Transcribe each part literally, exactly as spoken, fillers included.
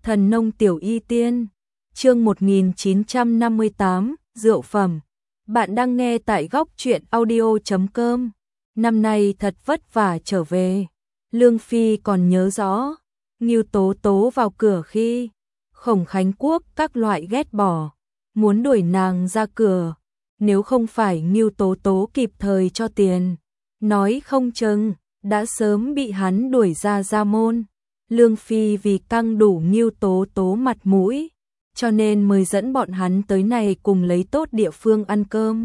Thần nông tiểu y tiên, chương một nghìn chín trăm năm mươi tám, rượu phẩm. Bạn đang nghe tại góc truyện audio chấm com. Năm nay thật vất vả trở về. Lương Phi còn nhớ rõ, Ngưu Tố Tố vào cửa khi Khổng Khánh Quốc các loại ghét bỏ, muốn đuổi nàng ra cửa. Nếu không phải Ngưu Tố Tố kịp thời cho tiền, nói không chừng đã sớm bị hắn đuổi ra gia môn. Lương Phi vì căng đủ Ngưu Tố Tố mặt mũi, cho nên mới dẫn bọn hắn tới này cùng lấy tốt địa phương ăn cơm.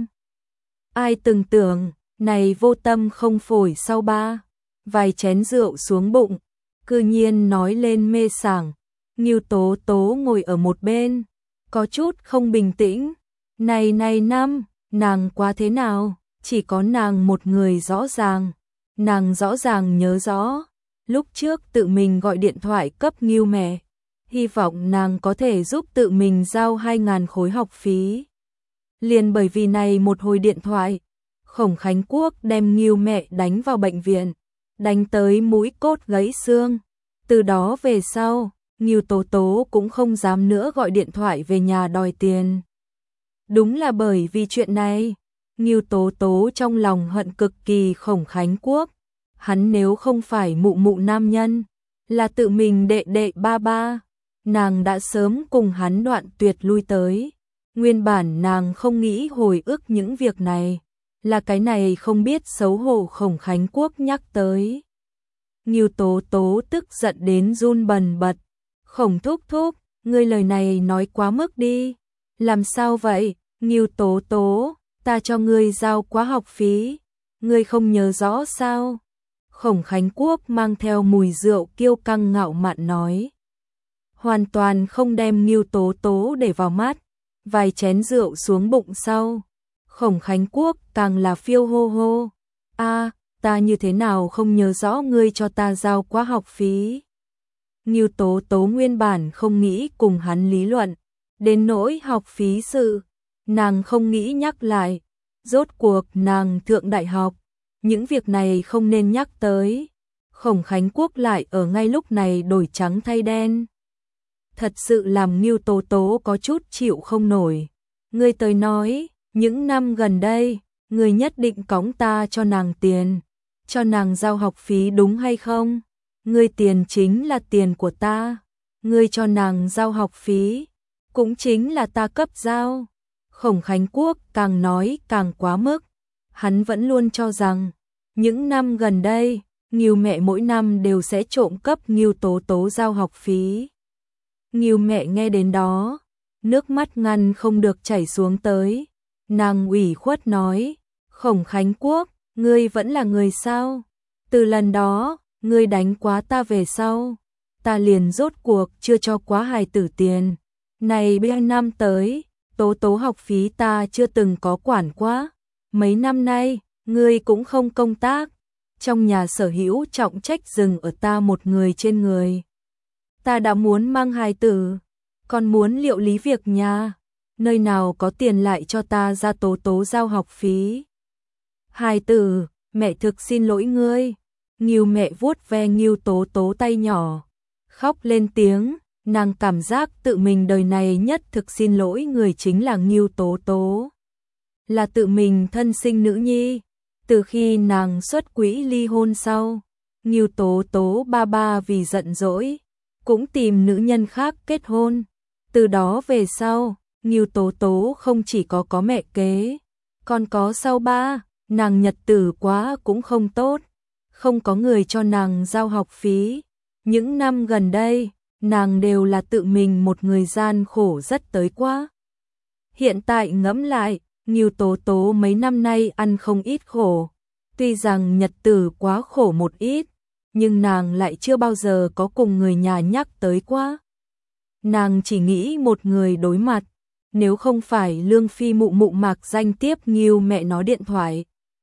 Ai từng tưởng, này vô tâm không phổi sau ba vài chén rượu xuống bụng, cư nhiên nói lên mê sảng. Ngưu Tố Tố ngồi ở một bên, có chút không bình tĩnh. Này này năm, nàng quá thế nào, chỉ có nàng một người rõ ràng. Nàng rõ ràng nhớ rõ, lúc trước tự mình gọi điện thoại cấp Ngưu mẹ, hy vọng nàng có thể giúp tự mình giao hai ngàn khối học phí. Liền bởi vì này một hồi điện thoại, Khổng Khánh Quốc đem Ngưu mẹ đánh vào bệnh viện, đánh tới mũi cốt gãy xương. Từ đó về sau, Ngưu Tố Tố cũng không dám nữa gọi điện thoại về nhà đòi tiền. Đúng là bởi vì chuyện này, Ngưu Tố Tố trong lòng hận cực kỳ Khổng Khánh Quốc. Hắn nếu không phải mụ mụ nam nhân, là tự mình đệ đệ ba ba, nàng đã sớm cùng hắn đoạn tuyệt lui tới. Nguyên bản nàng không nghĩ hồi ức những việc này, là cái này không biết xấu hổ Khổng Khánh Quốc nhắc tới. Ngưu Tố Tố tức giận đến run bần bật. Khổng thúc thúc, ngươi lời này nói quá mức đi. Làm sao vậy, Ngưu Tố Tố, ta cho ngươi giao quá học phí, ngươi không nhớ rõ sao? Khổng Khánh Quốc mang theo mùi rượu kiêu căng ngạo mạn nói. Hoàn toàn không đem Ngưu Tố Tố để vào mắt. Vài chén rượu xuống bụng sau, Khổng Khánh Quốc càng là phiêu hô hô. A, ta như thế nào không nhớ rõ ngươi cho ta giao quá học phí. Ngưu Tố Tố nguyên bản không nghĩ cùng hắn lý luận, đến nỗi học phí sự, nàng không nghĩ nhắc lại. Rốt cuộc nàng thượng đại học, những việc này không nên nhắc tới. Khổng Khánh Quốc lại ở ngay lúc này đổi trắng thay đen. Thật sự làm Ngưu Tố Tố có chút chịu không nổi. Ngươi tới nói, những năm gần đây, ngươi nhất định cõng ta cho nàng tiền, cho nàng giao học phí đúng hay không? Ngươi tiền chính là tiền của ta, ngươi cho nàng giao học phí, cũng chính là ta cấp giao. Khổng Khánh Quốc càng nói càng quá mức. Hắn vẫn luôn cho rằng, những năm gần đây, Ngưu mẹ mỗi năm đều sẽ trộm cấp Ngưu Tố Tố giao học phí. Ngưu mẹ nghe đến đó, nước mắt ngăn không được chảy xuống tới. Nàng ủy khuất nói, Khổng Khánh Quốc, ngươi vẫn là người sao? Từ lần đó, ngươi đánh quá ta về sau, ta liền rốt cuộc chưa cho quá hài tử tiền. Này ba năm tới, Tố Tố học phí ta chưa từng có quản quá. Mấy năm nay, ngươi cũng không công tác, trong nhà sở hữu trọng trách dừng ở ta một người trên người. Ta đã muốn mang hài tử, còn muốn liệu lý việc nhà, nơi nào có tiền lại cho ta ra Tố Tố giao học phí. Hài tử, mẹ thực xin lỗi ngươi. Ngưu mẹ vuốt ve Ngưu Tố Tố tay nhỏ, khóc lên tiếng. Nàng cảm giác tự mình đời này nhất thực xin lỗi người chính là Ngưu Tố Tố, là tự mình thân sinh nữ nhi. Từ khi nàng xuất quỹ ly hôn sau, Ngưu Tố Tố ba ba vì giận dỗi, cũng tìm nữ nhân khác kết hôn. Từ đó về sau, Ngưu Tố Tố không chỉ có có mẹ kế, còn có sau ba, nàng nhật tử quá cũng không tốt, không có người cho nàng giao học phí. Những năm gần đây, nàng đều là tự mình một người gian khổ rất tới quá. Hiện tại ngẫm lại, Ngưu Tố Tố mấy năm nay ăn không ít khổ. Tuy rằng nhật tử quá khổ một ít, nhưng nàng lại chưa bao giờ có cùng người nhà nhắc tới quá. Nàng chỉ nghĩ một người đối mặt, nếu không phải Lương Phi mụ mụ mạc danh tiếp Ngưu mẹ nó điện thoại,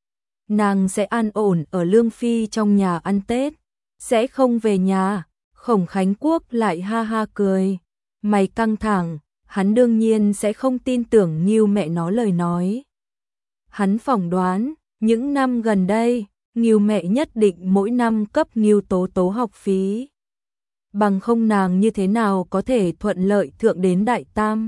nàng sẽ an ổn ở Lương Phi trong nhà ăn Tết, sẽ không về nhà. Khổng Khánh Quốc lại ha ha cười, mày căng thẳng, hắn đương nhiên sẽ không tin tưởng Ngưu mẹ nó lời nói. Hắn phỏng đoán, những năm gần đây, Ngưu mẹ nhất định mỗi năm cấp Ngưu Tố Tố học phí. bằng không nàng như thế nào có thể thuận lợi thượng đến Đại Tam.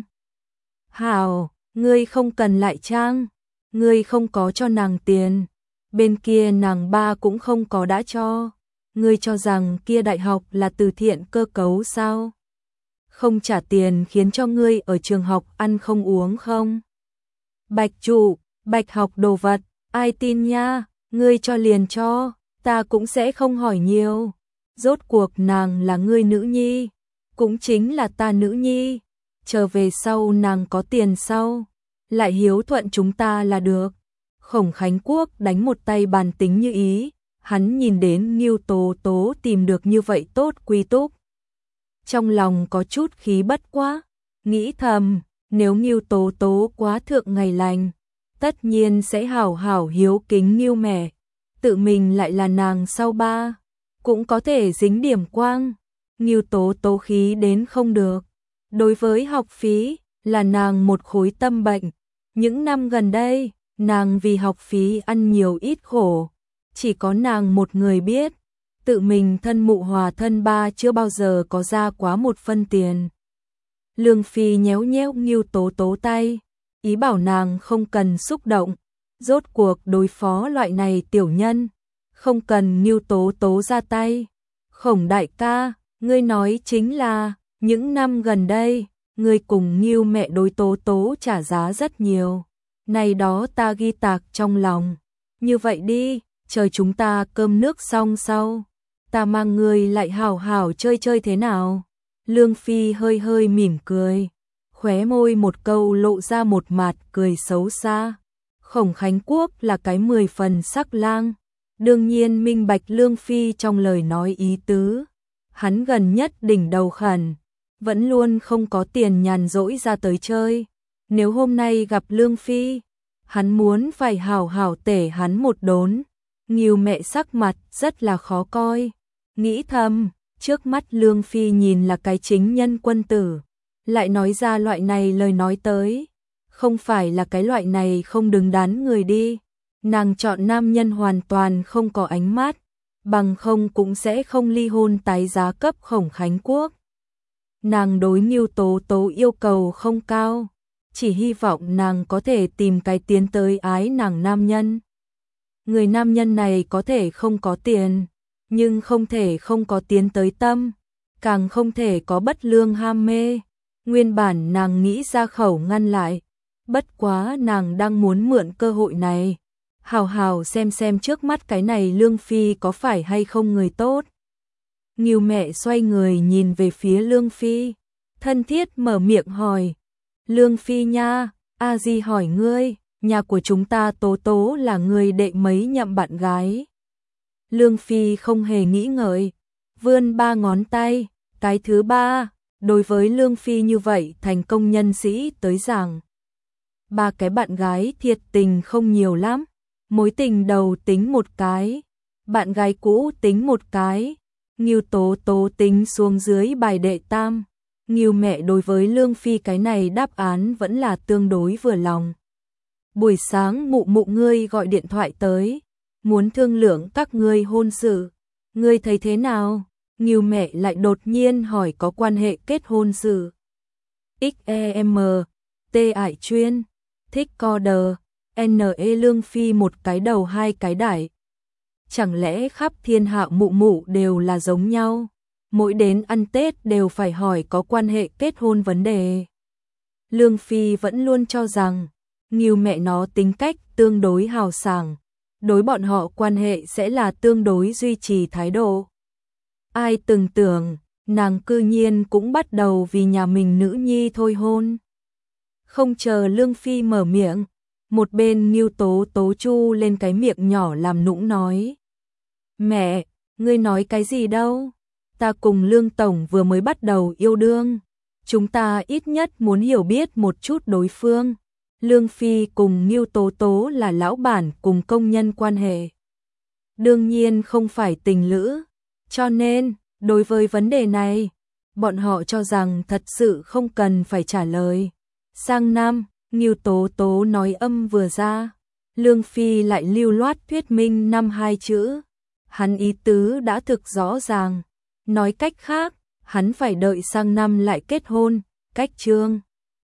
Hảo, ngươi không cần lại trang, ngươi không có cho nàng tiền, bên kia nàng ba cũng không có đã cho, ngươi cho rằng kia đại học là từ thiện cơ cấu sao? Không trả tiền khiến cho ngươi ở trường học ăn không uống không? Bạch chủ, bạch học đồ vật, ai tin nha, ngươi cho liền cho, ta cũng sẽ không hỏi nhiều. Rốt cuộc nàng là ngươi nữ nhi, cũng chính là ta nữ nhi, trở về sau nàng có tiền sau, lại hiếu thuận chúng ta là được. Khổng Khánh Quốc đánh một tay bàn tính như ý, hắn nhìn đến Ngưu Tố Tố tìm được như vậy tốt quy túc. Trong lòng có chút khí bất quá, nghĩ thầm, nếu Ngưu Tố Tố quá thượng ngày lành, tất nhiên sẽ hảo hảo hiếu kính Ngưu mẹ, tự mình lại là nàng sau ba, cũng có thể dính điểm quang. Ngưu Tố Tố khí đến không được, đối với học phí, là nàng một khối tâm bệnh, những năm gần đây, nàng vì học phí ăn nhiều ít khổ, chỉ có nàng một người biết, tự mình thân mụ hòa thân ba chưa bao giờ có ra quá một phân tiền. Lương Phi nhéo nhéo Ngưu Tố Tố tay, ý bảo nàng không cần xúc động, rốt cuộc đối phó loại này tiểu nhân, không cần Ngưu Tố Tố ra tay. Khổng đại ca, ngươi nói chính là, những năm gần đây, ngươi cùng Ngưu mẹ đối Tố Tố trả giá rất nhiều, này đó ta ghi tạc trong lòng. Như vậy đi, chờ chúng ta cơm nước xong sau, ta mang ngươi lại hảo hảo chơi chơi thế nào? Lương Phi hơi hơi mỉm cười, khóe môi một câu lộ ra một mặt cười xấu xa. Khổng Khánh Quốc là cái mười phần sắc lang, đương nhiên minh bạch Lương Phi trong lời nói ý tứ. Hắn gần nhất đỉnh đầu khẩn, vẫn luôn không có tiền nhàn rỗi ra tới chơi. Nếu hôm nay gặp Lương Phi, hắn muốn phải hảo hảo tể hắn một đốn. Ngưu mẹ sắc mặt rất là khó coi, nghĩ thầm, trước mắt Lương Phi nhìn là cái chính nhân quân tử, lại nói ra loại này lời nói tới, không phải là cái loại này không đứng đắn người đi. Nàng chọn nam nhân hoàn toàn không có ánh mắt, bằng không cũng sẽ không ly hôn tái giá cấp Khổng Khánh Quốc. Nàng đối Ngưu Tố Tố yêu cầu không cao, chỉ hy vọng nàng có thể tìm cái tiến tới ái nàng nam nhân. Người nam nhân này có thể không có tiền, nhưng không thể không có tiến tới tâm, càng không thể có bất lương ham mê. Nguyên bản nàng nghĩ ra khẩu ngăn lại, bất quá nàng đang muốn mượn cơ hội này, hào hào xem xem trước mắt cái này Lương Phi có phải hay không người tốt. Ngưu mẹ xoay người nhìn về phía Lương Phi, thân thiết mở miệng hỏi, Lương Phi nha, a di hỏi ngươi, nhà của chúng ta Tố Tố là người đệ mấy nhậm bạn gái? Lương Phi không hề nghĩ ngợi, vươn ba ngón tay, cái thứ ba, đối với Lương Phi như vậy thành công nhân sĩ tới rằng, ba cái bạn gái thiệt tình không nhiều lắm, mối tình đầu tính một cái, bạn gái cũ tính một cái, Ngưu Tố Tố tính xuống dưới bài đệ tam. Ngưu mẹ đối với Lương Phi cái này đáp án vẫn là tương đối vừa lòng. Buổi sáng mụ mụ ngươi gọi điện thoại tới, muốn thương lượng các ngươi hôn sự, ngươi thấy thế nào? Ngưu mẹ lại đột nhiên hỏi có quan hệ kết hôn sự. ích em, T ải chuyên, thích co đờ, N E Lương Phi một cái đầu hai cái đải. Chẳng lẽ khắp thiên hạ mụ mụ đều là giống nhau? Mỗi đến ăn Tết đều phải hỏi có quan hệ kết hôn vấn đề. Lương Phi vẫn luôn cho rằng, Ngưu mẹ nó tính cách tương đối hào sảng, đối bọn họ quan hệ sẽ là tương đối duy trì thái độ. Ai từng tưởng, nàng cư nhiên cũng bắt đầu vì nhà mình nữ nhi thôi hôn. Không chờ Lương Phi mở miệng, một bên Ngưu Tố Tố chu lên cái miệng nhỏ làm nũng nói. Mẹ, ngươi nói cái gì đâu? Ta cùng Lương Tổng vừa mới bắt đầu yêu đương, chúng ta ít nhất muốn hiểu biết một chút đối phương. Lương Phi cùng Ngưu Tố Tố là lão bản cùng công nhân quan hệ, đương nhiên không phải tình lữ, cho nên, đối với vấn đề này, bọn họ cho rằng thật sự không cần phải trả lời. Sang năm, Ngưu Tố Tố nói âm vừa ra, Lương Phi lại lưu loát thuyết minh năm hai chữ. Hắn ý tứ đã thực rõ ràng, nói cách khác, hắn phải đợi sang năm lại kết hôn, cách chương